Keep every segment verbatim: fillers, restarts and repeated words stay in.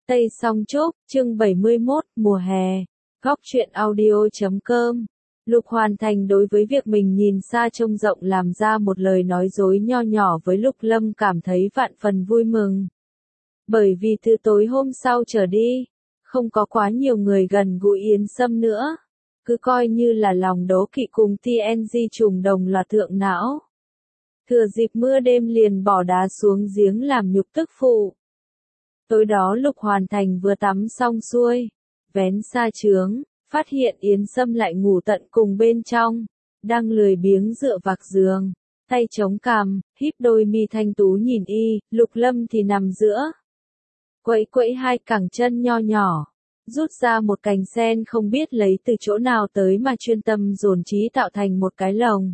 Tây Song Trúc, chương bảy mươi mốt, mùa hè. Góc truyện audio chấm com. Lục Hoàn Thành đối với việc mình nhìn xa trông rộng làm ra một lời nói dối nho nhỏ với Lục Lâm cảm thấy vạn phần vui mừng. Bởi vì từ tối hôm sau trở đi, không có quá nhiều người gần gũi Yến Sâm nữa. Cứ coi như là lòng đố kỵ cùng tê en giê trùng đồng loạt thượng não. Thừa dịp mưa đêm liền bỏ đá xuống giếng làm nhục tức phụ. Tối đó Lục Hoàn Thành vừa tắm xong xuôi, vén sa chướng, phát hiện Yến Sâm lại ngủ tận cùng bên trong, đang lười biếng dựa vạc giường, tay chống cằm, híp đôi mi thanh tú nhìn y, Lục Lâm thì nằm giữa. Quẫy quẫy hai cẳng chân nho nhỏ, rút ra một cành sen không biết lấy từ chỗ nào tới mà chuyên tâm dồn trí tạo thành một cái lồng.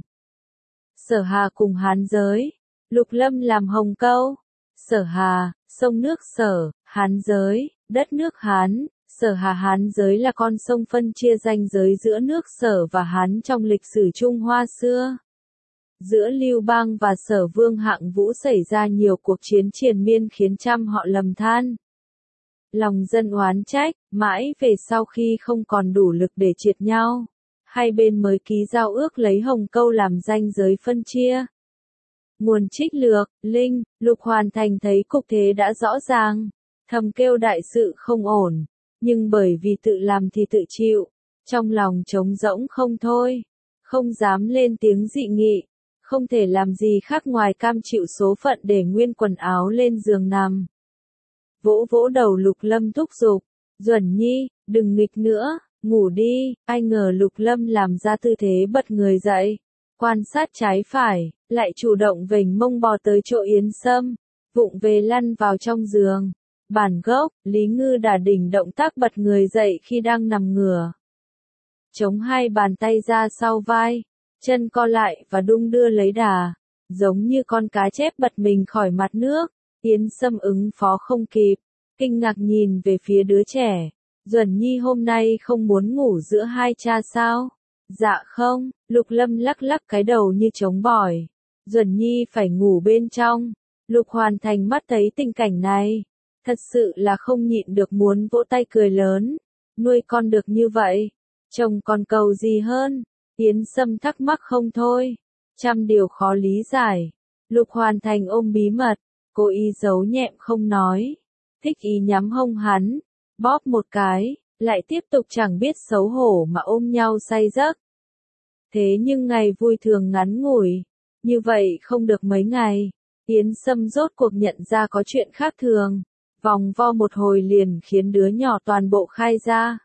Sở Hà cùng Hán giới, Lục Lâm làm hồng câu. Sở Hà, sông nước Sở, Hán giới, đất nước Hán. Sở Hà Hán giới là con sông phân chia ranh giới giữa nước Sở và Hán trong lịch sử Trung Hoa xưa. Giữa Lưu Bang và Sở Vương Hạng Vũ xảy ra nhiều cuộc chiến triền miên khiến trăm họ lầm than. Lòng dân oán trách, mãi về sau khi không còn đủ lực để triệt nhau, hai bên mới ký giao ước lấy hồng câu làm ranh giới phân chia. Nguồn trích lược, Linh, Lục Hoàn Thành thấy cục thế đã rõ ràng, thầm kêu đại sự không ổn, nhưng bởi vì tự làm thì tự chịu, trong lòng trống rỗng không thôi, không dám lên tiếng dị nghị, không thể làm gì khác ngoài cam chịu số phận để nguyên quần áo lên giường nằm. Vỗ vỗ đầu Lục Lâm thúc giục, Duẩn Nhi, đừng nghịch nữa, ngủ đi, ai ngờ Lục Lâm làm ra tư thế bật người dậy, quan sát trái phải, lại chủ động vểnh mông bò tới chỗ Yến Sâm, vụng về lăn vào trong giường. Bản gốc, Lý Ngư đả đỉnh động tác bật người dậy khi đang nằm ngửa. Chống hai bàn tay ra sau vai, chân co lại và đung đưa lấy đà, giống như con cá chép bật mình khỏi mặt nước. Yến Sâm ứng phó không kịp, kinh ngạc nhìn về phía đứa trẻ. Duẩn Nhi hôm nay không muốn ngủ giữa hai cha sao? Dạ không, Lục Lâm lắc lắc cái đầu như trống bỏi. Duẩn Nhi phải ngủ bên trong. Lục Hoàn Thành mắt thấy tình cảnh này, thật sự là không nhịn được muốn vỗ tay cười lớn. Nuôi con được như vậy, chồng còn cầu gì hơn? Yến Sâm thắc mắc không thôi, trăm điều khó lý giải. Lục Hoàn Thành ôm bí mật, cố ý giấu nhẹm không nói, thích ý nhắm hông hắn, bóp một cái, lại tiếp tục chẳng biết xấu hổ mà ôm nhau say giấc. Thế nhưng ngày vui thường ngắn ngủi, như vậy không được mấy ngày, Yến Sâm rốt cuộc nhận ra có chuyện khác thường, vòng vo một hồi liền khiến đứa nhỏ toàn bộ khai ra.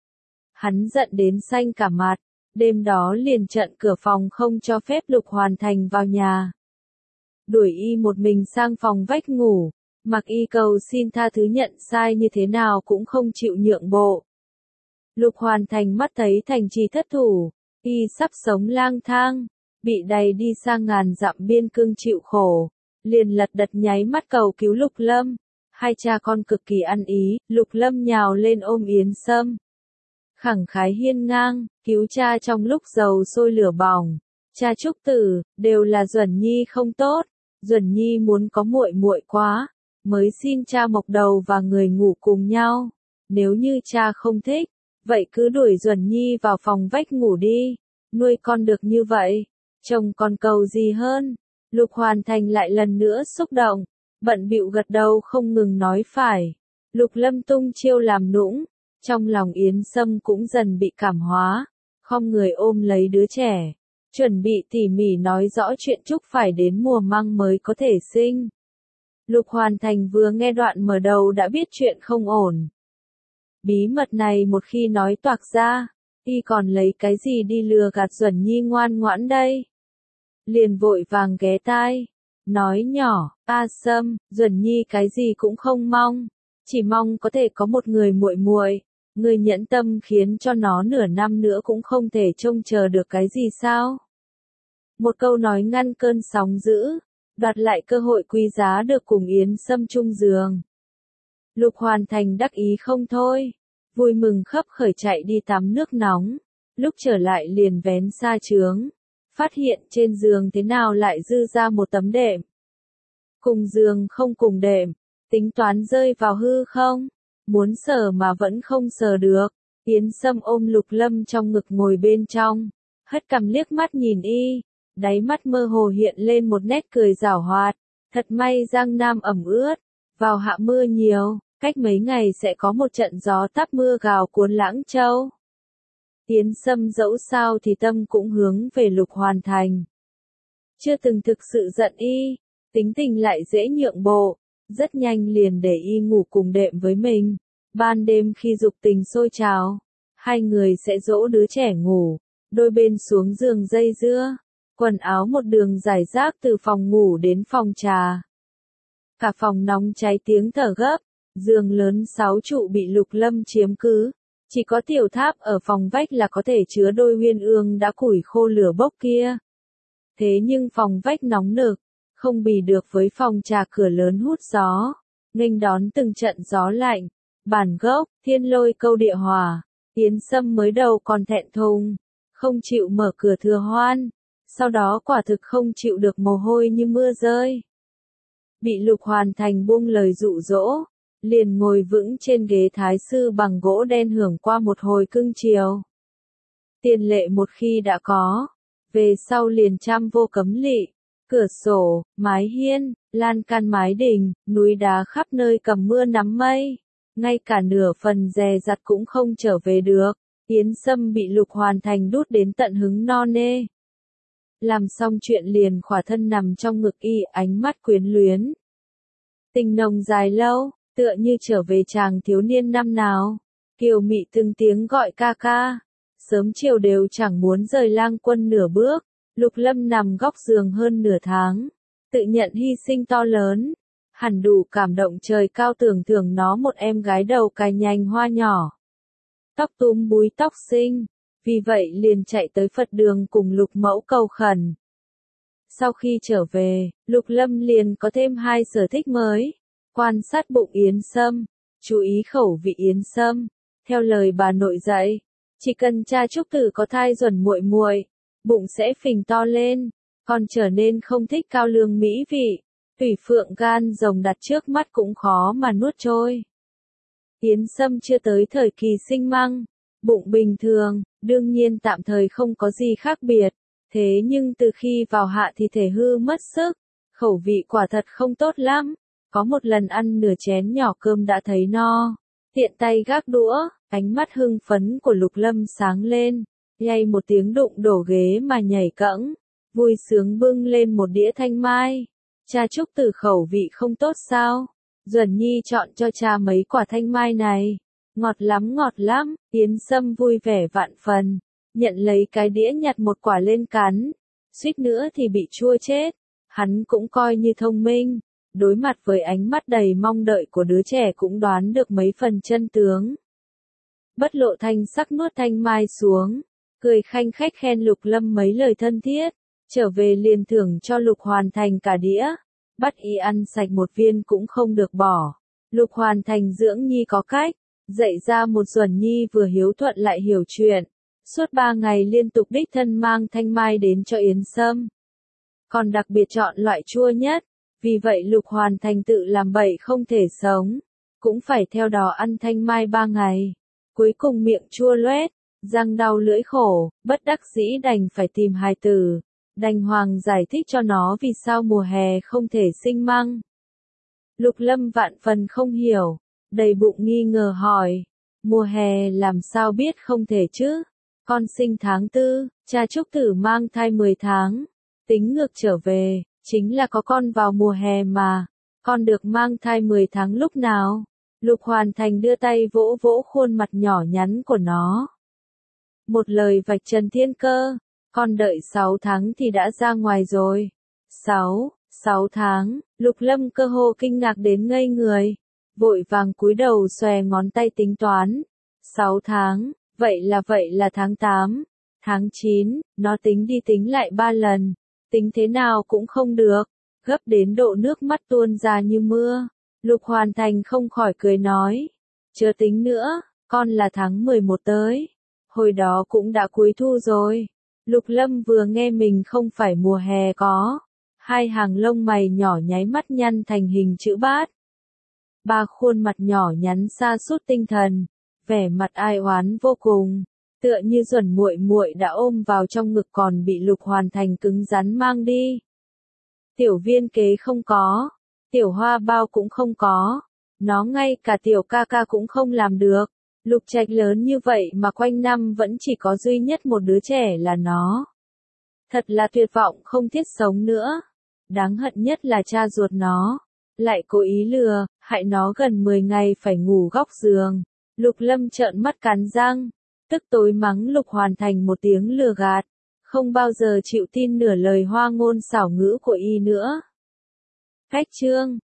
Hắn giận đến xanh cả mặt, đêm đó liền chặn cửa phòng không cho phép Lục Hoàn Thành vào nhà. Đuổi y một mình sang phòng vách ngủ, mặc y cầu xin tha thứ nhận sai như thế nào cũng không chịu nhượng bộ. Lục Hoàn Thành mắt thấy thành trì thất thủ, y sắp sống lang thang, bị đày đi sang ngàn dặm biên cương chịu khổ, liền lật đật nháy mắt cầu cứu Lục Lâm. Hai cha con cực kỳ ăn ý, Lục Lâm nhào lên ôm Yến Sâm, khẳng khái hiên ngang, cứu cha trong lúc dầu sôi lửa bỏng. Cha Trúc Tử, đều là Duẩn Nhi không tốt, Duẩn Nhi muốn có muội muội quá, mới xin cha mộc đầu và người ngủ cùng nhau. Nếu như cha không thích, vậy cứ đuổi Duẩn Nhi vào phòng vách ngủ đi, nuôi con được như vậy, chồng còn cầu gì hơn? Lục Hoàn Thành lại lần nữa xúc động, bận bịu gật đầu không ngừng nói phải. Lục Lâm tung chiêu làm nũng, trong lòng Yến Sâm cũng dần bị cảm hóa, khom người ôm lấy đứa trẻ, chuẩn bị tỉ mỉ nói rõ chuyện Trúc phải đến mùa măng mới có thể sinh. Lục Hoàn Thành vừa nghe đoạn mở đầu đã biết chuyện không ổn. Bí mật này một khi nói toạc ra, y còn lấy cái gì đi lừa gạt Duẩn Nhi ngoan ngoãn đây? Liền vội vàng ghé tai, nói nhỏ, A Sâm, Duẩn Nhi cái gì cũng không mong, chỉ mong có thể có một người muội muội, người nhẫn tâm khiến cho nó nửa năm nữa cũng không thể trông chờ được cái gì sao? Một câu nói ngăn cơn sóng dữ, đoạt lại cơ hội quý giá được cùng Yến Sâm chung giường. Lục Hoàn Thành đắc ý không thôi, vui mừng khấp khởi chạy đi tắm nước nóng, lúc trở lại liền vén sa chướng, phát hiện trên giường thế nào lại dư ra một tấm đệm. Cùng giường không cùng đệm, tính toán rơi vào hư không? muốn sờ mà vẫn không sờ được. Yến Sâm ôm Lục Lâm trong ngực ngồi bên trong, hất cằm liếc mắt nhìn y, đáy mắt mơ hồ hiện lên một nét cười giảo hoạt. Thật may Giang Nam ẩm ướt, vào hạ mưa nhiều, cách mấy ngày sẽ có một trận gió táp mưa gào cuốn Lãng Châu. Yến Sâm dẫu sao thì tâm cũng hướng về Lục Hoàn Thành. Chưa từng thực sự giận y, tính tình lại dễ nhượng bộ, rất nhanh liền để y ngủ cùng đệm với mình. Ban đêm khi dục tình sôi trào, hai người sẽ dỗ đứa trẻ ngủ, đôi bên xuống giường dây dưa, quần áo một đường rải rác từ phòng ngủ đến phòng trà. Cả phòng nóng cháy tiếng thở gấp, giường lớn sáu trụ bị Lục Lâm chiếm cứ, chỉ có tiểu tháp ở phòng vách là có thể chứa đôi uyên ương đã củi khô lửa bốc kia. Thế nhưng phòng vách nóng nực, không bì được với phòng trà cửa lớn hút gió, nghênh đón từng trận gió lạnh. Bản gốc, thiên lôi câu địa hòa, Yến Sâm mới đầu còn thẹn thùng, không chịu mở cửa thừa hoan, sau đó quả thực không chịu được mồ hôi như mưa rơi. Bị Lục Hoàn Thành buông lời dụ dỗ, liền ngồi vững trên ghế thái sư bằng gỗ đen hưởng qua một hồi cưng chiều. Tiền lệ một khi đã có, về sau liền trăm vô cấm lỵ, cửa sổ, mái hiên, lan can mái đình, núi đá khắp nơi cầm mưa nắm mây. Ngay cả nửa phần dè dặt cũng không trở về được, Yến Sâm bị Lục Hoàn Thành đút đến tận hứng no nê. Làm xong chuyện liền khỏa thân nằm trong ngực y, ánh mắt quyến luyến. Tình nồng dài lâu, tựa như trở về chàng thiếu niên năm nào. Kiều mị từng tiếng gọi ca ca, sớm chiều đều chẳng muốn rời Lang Quân nửa bước. Lục Lâm nằm góc giường hơn nửa tháng, tự nhận hy sinh to lớn. Hẳn đủ cảm động trời cao tưởng thưởng nó một em gái đầu cài nhành hoa nhỏ. Tóc túm búi tóc xinh, vì vậy liền chạy tới Phật đường cùng Lục Mẫu cầu khẩn. Sau khi trở về, Lục Lâm liền có thêm hai sở thích mới. Quan sát bụng Yến Sâm, chú ý khẩu vị Yến Sâm. Theo lời bà nội dạy, chỉ cần cha Trúc Tử có thai duẩn muội muội, bụng sẽ phình to lên, còn trở nên không thích cao lương mỹ vị. Thủy phượng gan rồng đặt trước mắt cũng khó mà nuốt trôi. Yến Sâm chưa tới thời kỳ sinh măng, bụng bình thường, đương nhiên tạm thời không có gì khác biệt. Thế nhưng từ khi vào hạ thì thể hư mất sức, khẩu vị quả thật không tốt lắm. Có một lần ăn nửa chén nhỏ cơm đã thấy no, tiện tay gác đũa, ánh mắt hưng phấn của Lục Lâm sáng lên, nhay một tiếng đụng đổ ghế mà nhảy cẫng, vui sướng bưng lên một đĩa thanh mai. Cha Trúc Tử khẩu vị không tốt sao? Duẩn Nhi chọn cho cha mấy quả thanh mai này. Ngọt lắm ngọt lắm, Yến Sâm vui vẻ vạn phần, nhận lấy cái đĩa nhặt một quả lên cắn. Suýt nữa thì bị chua chết. Hắn cũng coi như thông minh, đối mặt với ánh mắt đầy mong đợi của đứa trẻ cũng đoán được mấy phần chân tướng. Bất lộ thanh sắc nuốt thanh mai xuống, cười khanh khách khen Lục Lâm mấy lời thân thiết. Trở về liền thưởng cho Lục Hoàn Thành cả đĩa, bắt y ăn sạch một viên cũng không được bỏ. Lục Hoàn Thành dưỡng nhi có cách, dạy ra một Duẩn Nhi vừa hiếu thuận lại hiểu chuyện. Suốt ba ngày liên tục đích thân mang thanh mai đến cho Yến Sâm. Còn đặc biệt chọn loại chua nhất, vì vậy Lục Hoàn Thành tự làm bậy không thể sống, cũng phải theo đó ăn thanh mai ba ngày. Cuối cùng miệng chua loét, răng đau lưỡi khổ, bất đắc dĩ đành phải tìm hài tử. Đành Hoàng giải thích cho nó vì sao mùa hè không thể sinh măng. Lục Lâm vạn phần không hiểu, đầy bụng nghi ngờ hỏi, mùa hè làm sao biết không thể chứ? Con sinh tháng tư, cha Trúc Tử mang thai mười tháng, tính ngược trở về, chính là có con vào mùa hè mà, con được mang thai mười tháng lúc nào? Lục Hoàn Thành đưa tay vỗ vỗ khuôn mặt nhỏ nhắn của nó. Một lời vạch trần thiên cơ. Con đợi sáu tháng thì đã ra ngoài rồi. Sáu, sáu tháng, Lục Lâm cơ hồ kinh ngạc đến ngây người. Vội vàng cúi đầu xòe ngón tay tính toán. Sáu tháng, vậy là vậy là tháng tám, tháng chín, nó tính đi tính lại ba lần. Tính thế nào cũng không được, gấp đến độ nước mắt tuôn ra như mưa. Lục Hoàn Thành không khỏi cười nói. Chớ tính nữa, con là tháng mười một tới. Hồi đó cũng đã cuối thu rồi. Lục Lâm vừa nghe mình không phải mùa hè có. Hai hàng lông mày nhỏ nháy mắt nhăn thành hình chữ bát. Ba khuôn mặt nhỏ nhắn sa sút tinh thần, vẻ mặt ai oán vô cùng, tựa như Duẩn muội muội đã ôm vào trong ngực còn bị Lục Hoàn Thành cứng rắn mang đi. Tiểu Viên Kế không có, Tiểu Hoa Bao cũng không có, nó ngay cả Tiểu ca ca cũng không làm được. Lục Trạch lớn như vậy mà quanh năm vẫn chỉ có duy nhất một đứa trẻ là nó. Thật là tuyệt vọng không thiết sống nữa. Đáng hận nhất là cha ruột nó, lại cố ý lừa, hại nó gần mười ngày phải ngủ góc giường. Lục Lâm trợn mắt cắn răng, tức tối mắng Lục Hoàn Thành một tiếng lừa gạt, không bao giờ chịu tin nửa lời hoa ngôn xảo ngữ của y nữa. Cách chương